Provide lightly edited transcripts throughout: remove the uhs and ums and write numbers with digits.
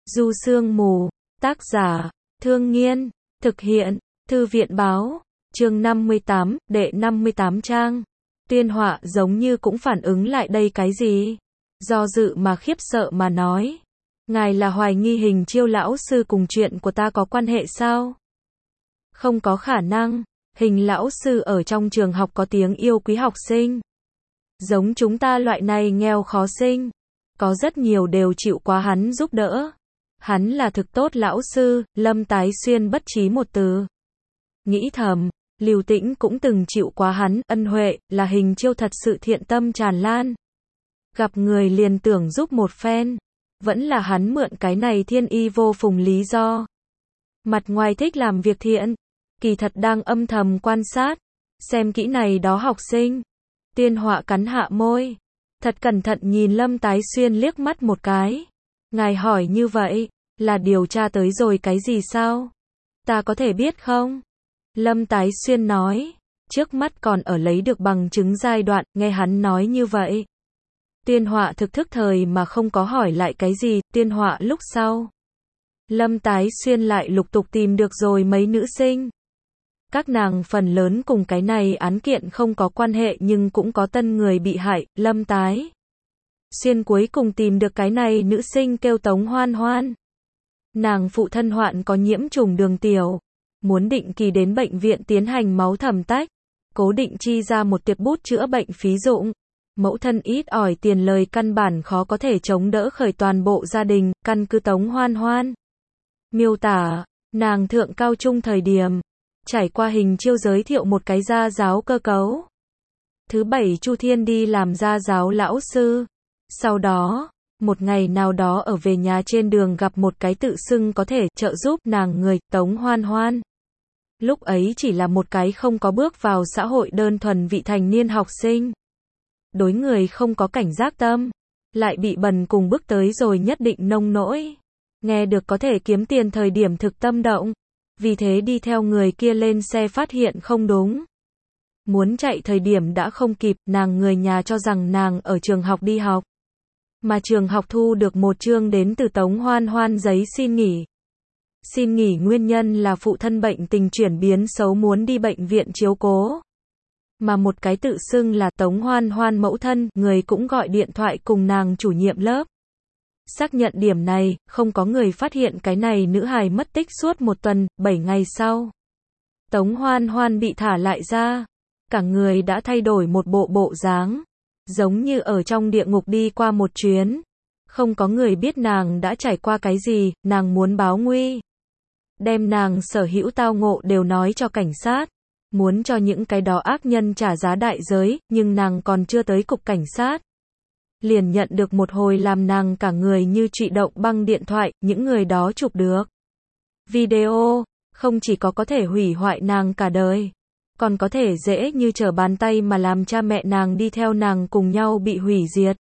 Du Sương Mù, tác giả, Thương Nghiên, thực hiện, Thư viện báo, chương 58, đệ 58 trang. Tiên Họa giống như cũng phản ứng lại đây cái gì? Do dự mà khiếp sợ mà nói. Ngài là hoài nghi Hình Chiêu lão sư cùng chuyện của ta có quan hệ sao? Không có khả năng, Hình lão sư ở trong trường học có tiếng yêu quý học sinh. Giống chúng ta loại này nghèo khó sinh, có rất nhiều đều chịu quá hắn giúp đỡ. Hắn là thực tốt lão sư, Lâm Tái Xuyên bất trí một từ. Nghĩ thầm, Lưu Tĩnh cũng từng chịu quá hắn ân huệ, là Hình Chiêu thật sự thiện tâm tràn lan. Gặp người liền tưởng giúp một phen, vẫn là hắn mượn cái này thiên y vô phùng lý do. Mặt ngoài thích làm việc thiện, kỳ thật đang âm thầm quan sát, xem kỹ này đó học sinh. Tiên Họa cắn hạ môi, thật cẩn thận nhìn Lâm Tái Xuyên liếc mắt một cái. Ngài hỏi như vậy, là điều tra tới rồi cái gì sao? Ta có thể biết không? Lâm Tái Xuyên nói, trước mắt còn ở lấy được bằng chứng giai đoạn, nghe hắn nói như vậy. Tiên Họa thực thức thời mà không có hỏi lại cái gì, Tiên Họa lúc sau. Lâm Tái Xuyên lại lục tục tìm được rồi mấy nữ sinh. Các nàng phần lớn cùng cái này án kiện không có quan hệ nhưng cũng có tân người bị hại, Lâm Tái Xuyên cuối cùng tìm được cái này nữ sinh kêu Tống Hoan Hoan. Nàng phụ thân hoạn có nhiễm trùng đường tiểu, muốn định kỳ đến bệnh viện tiến hành máu thẩm tách, cố định chi ra một tiệp bút chữa bệnh phí dụng. Mẫu thân ít ỏi tiền lời căn bản khó có thể chống đỡ khởi toàn bộ gia đình, căn cứ Tống Hoan Hoan miêu tả, nàng thượng cao trung thời điểm, trải qua Hình Chiêu giới thiệu một cái gia giáo cơ cấu. Thứ bảy Chu Thiên đi làm gia giáo lão sư. Sau đó, một ngày nào đó ở về nhà trên đường gặp một cái tự xưng có thể trợ giúp nàng người, Tống Hoan Hoan. Lúc ấy chỉ là một cái không có bước vào xã hội đơn thuần vị thành niên học sinh. Đối người không có cảnh giác tâm, lại bị bần cùng bước tới rồi nhất định nông nỗi. Nghe được có thể kiếm tiền thời điểm thực tâm động, vì thế đi theo người kia lên xe phát hiện không đúng. Muốn chạy thời điểm đã không kịp, nàng người nhà cho rằng nàng ở trường học đi học. Mà trường học thu được một chương đến từ Tống Hoan Hoan giấy xin nghỉ. Xin nghỉ nguyên nhân là phụ thân bệnh tình chuyển biến xấu muốn đi bệnh viện chiếu cố. Mà một cái tự xưng là Tống Hoan Hoan mẫu thân, người cũng gọi điện thoại cùng nàng chủ nhiệm lớp. Xác nhận điểm này, không có người phát hiện cái này nữ hài mất tích suốt một tuần, 7 ngày sau. Tống Hoan Hoan bị thả lại ra. Cả người đã thay đổi một bộ dáng. Giống như ở trong địa ngục đi qua một chuyến. Không có người biết nàng đã trải qua cái gì, nàng muốn báo nguy. Đem nàng sở hữu tao ngộ đều nói cho cảnh sát. Muốn cho những cái đó ác nhân trả giá đại giới, nhưng nàng còn chưa tới cục cảnh sát. Liền nhận được một hồi làm nàng cả người như trụy động băng điện thoại, những người đó chụp được. Video, không chỉ có thể hủy hoại nàng cả đời, còn có thể dễ như trở bàn tay mà làm cha mẹ nàng đi theo nàng cùng nhau bị hủy diệt.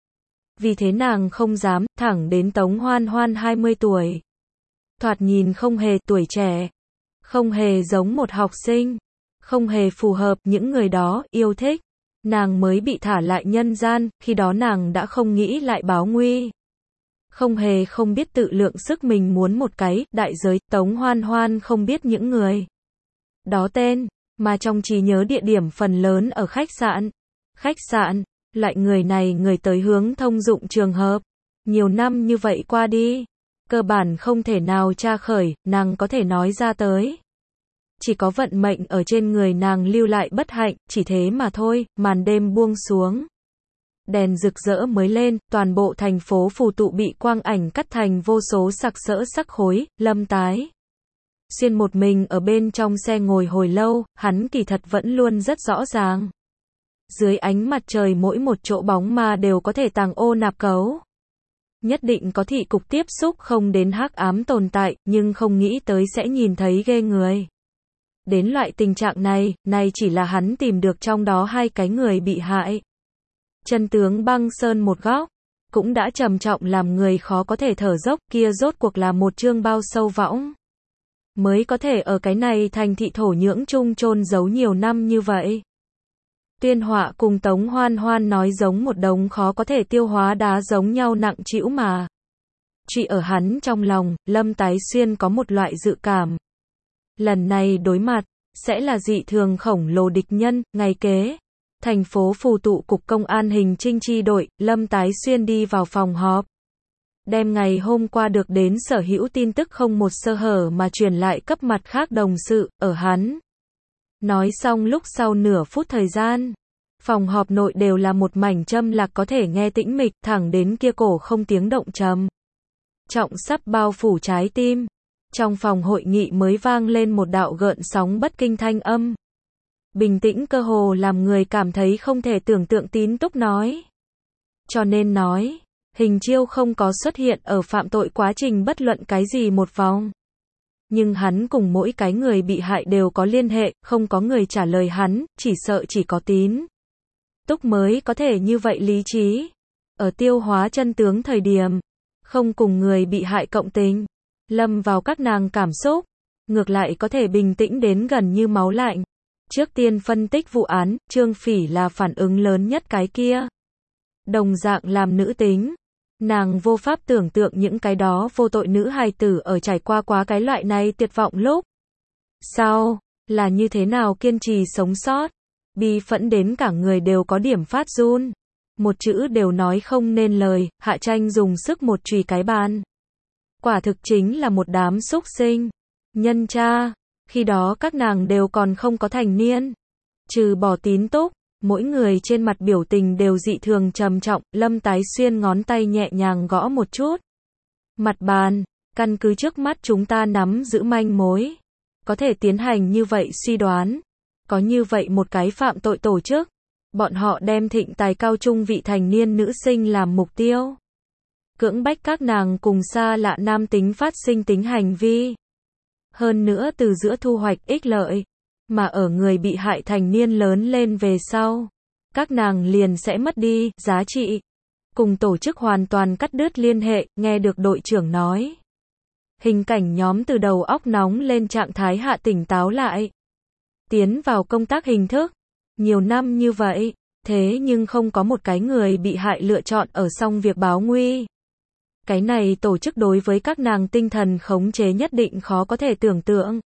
Vì thế nàng không dám, thẳng đến Tống Hoan Hoan 20 tuổi. Thoạt nhìn không hề tuổi trẻ, không hề giống một học sinh, không hề phù hợp những người đó yêu thích. Nàng mới bị thả lại nhân gian, khi đó nàng đã không nghĩ lại báo nguy. Không hề không biết tự lượng sức mình muốn một cái đại giới, Tống Hoan Hoan không biết những người đó tên, mà trong trí nhớ địa điểm phần lớn ở khách sạn. Khách sạn, loại người này người tới hướng thông dụng trường hợp. Nhiều năm như vậy qua đi, cơ bản không thể nào tra khởi, nàng có thể nói ra tới. Chỉ có vận mệnh ở trên người nàng lưu lại bất hạnh, chỉ thế mà thôi, màn đêm buông xuống. Đèn rực rỡ mới lên, toàn bộ thành phố phù tụ bị quang ảnh cắt thành vô số sặc sỡ sắc khối, Lâm Tái Xuyên một mình ở bên trong xe ngồi hồi lâu, hắn kỳ thật vẫn luôn rất rõ ràng. Dưới ánh mặt trời mỗi một chỗ bóng ma đều có thể tàng ô nạp cấu. Nhất định có thị cục tiếp xúc không đến hắc ám tồn tại, nhưng không nghĩ tới sẽ nhìn thấy ghê người. Đến loại tình trạng này chỉ là hắn tìm được trong đó hai cái người bị hại. Chân tướng băng sơn một góc, cũng đã trầm trọng làm người khó có thể thở dốc, kia rốt cuộc là một chương bao sâu võng. Mới có thể ở cái này thành thị thổ nhưỡng chung chôn giấu nhiều năm như vậy. Tiên Họa cùng Tống Hoan Hoan nói giống một đống khó có thể tiêu hóa đá giống nhau nặng trĩu mà. Chỉ ở hắn trong lòng, Lâm Tái Xuyên có một loại dự cảm. Lần này đối mặt, sẽ là dị thường khổng lồ địch nhân. Ngày kế, thành phố phù tụ cục công an hình trinh chi đội, Lâm Tái Xuyên đi vào phòng họp. Đem ngày hôm qua được đến sở hữu tin tức không một sơ hở mà truyền lại cấp mặt khác đồng sự, ở hắn. Nói xong lúc sau nửa phút thời gian, phòng họp nội đều là một mảnh châm lạc có thể nghe tĩnh mịch, thẳng đến kia cổ không tiếng động trầm trọng sắp bao phủ trái tim. Trong phòng hội nghị mới vang lên một đạo gợn sóng bất kinh thanh âm. Bình tĩnh cơ hồ làm người cảm thấy không thể tưởng tượng. Tín Túc nói. Cho nên nói, Hình Chiêu không có xuất hiện ở phạm tội quá trình bất luận cái gì một vòng. Nhưng hắn cùng mỗi cái người bị hại đều có liên hệ, không có người trả lời hắn, chỉ sợ chỉ có Tín Túc mới có thể như vậy lý trí. Ở tiêu hóa chân tướng thời điểm, không cùng người bị hại cộng tình, lâm vào các nàng cảm xúc, ngược lại có thể bình tĩnh đến gần như máu lạnh. Trước tiên phân tích vụ án, Trương Phỉ là phản ứng lớn nhất cái kia. Đồng dạng làm nữ tính, nàng vô pháp tưởng tượng những cái đó vô tội nữ hài tử ở trải qua quá cái loại này tuyệt vọng lúc sau, là như thế nào kiên trì sống sót. Bi phẫn đến cả người đều có điểm phát run. Một chữ đều nói không nên lời. Hạ Tranh dùng sức một chùy cái bàn. Quả thực chính là một đám xúc sinh. Nhân cha, khi đó các nàng đều còn không có thành niên. Trừ bỏ Tín Túc, mỗi người trên mặt biểu tình đều dị thường trầm trọng. Lâm Tái Xuyên ngón tay nhẹ nhàng gõ một chút mặt bàn. Căn cứ trước mắt chúng ta nắm giữ manh mối, có thể tiến hành như vậy suy đoán. Có như vậy một cái phạm tội tổ chức, bọn họ đem thịnh tài cao trung vị thành niên nữ sinh làm mục tiêu, cưỡng bách các nàng cùng xa lạ nam tính phát sinh tính hành vi. Hơn nữa từ giữa thu hoạch ích lợi, mà ở người bị hại thành niên lớn lên về sau, các nàng liền sẽ mất đi giá trị, cùng tổ chức hoàn toàn cắt đứt liên hệ. Nghe được đội trưởng nói, hình cảnh nhóm từ đầu óc nóng lên trạng thái hạ tỉnh táo lại. Tiến vào công tác hình thức, nhiều năm như vậy, thế nhưng không có một cái người bị hại lựa chọn ở xong việc báo nguy. Cái này tổ chức đối với các nàng tinh thần khống chế nhất định khó có thể tưởng tượng.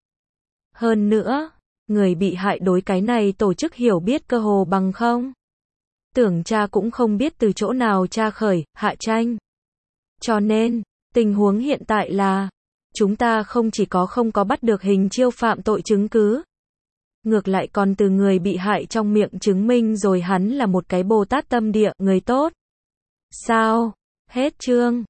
Hơn nữa, người bị hại đối cái này tổ chức hiểu biết cơ hồ bằng không. Tưởng tra cũng không biết từ chỗ nào tra khởi. Hạ Tranh. Cho nên, tình huống hiện tại là, chúng ta không chỉ không có bắt được Hình Chiêu phạm tội chứng cứ, ngược lại còn từ người bị hại trong miệng chứng minh rồi hắn là một cái Bồ Tát tâm địa, người tốt. Sao? Hết chương.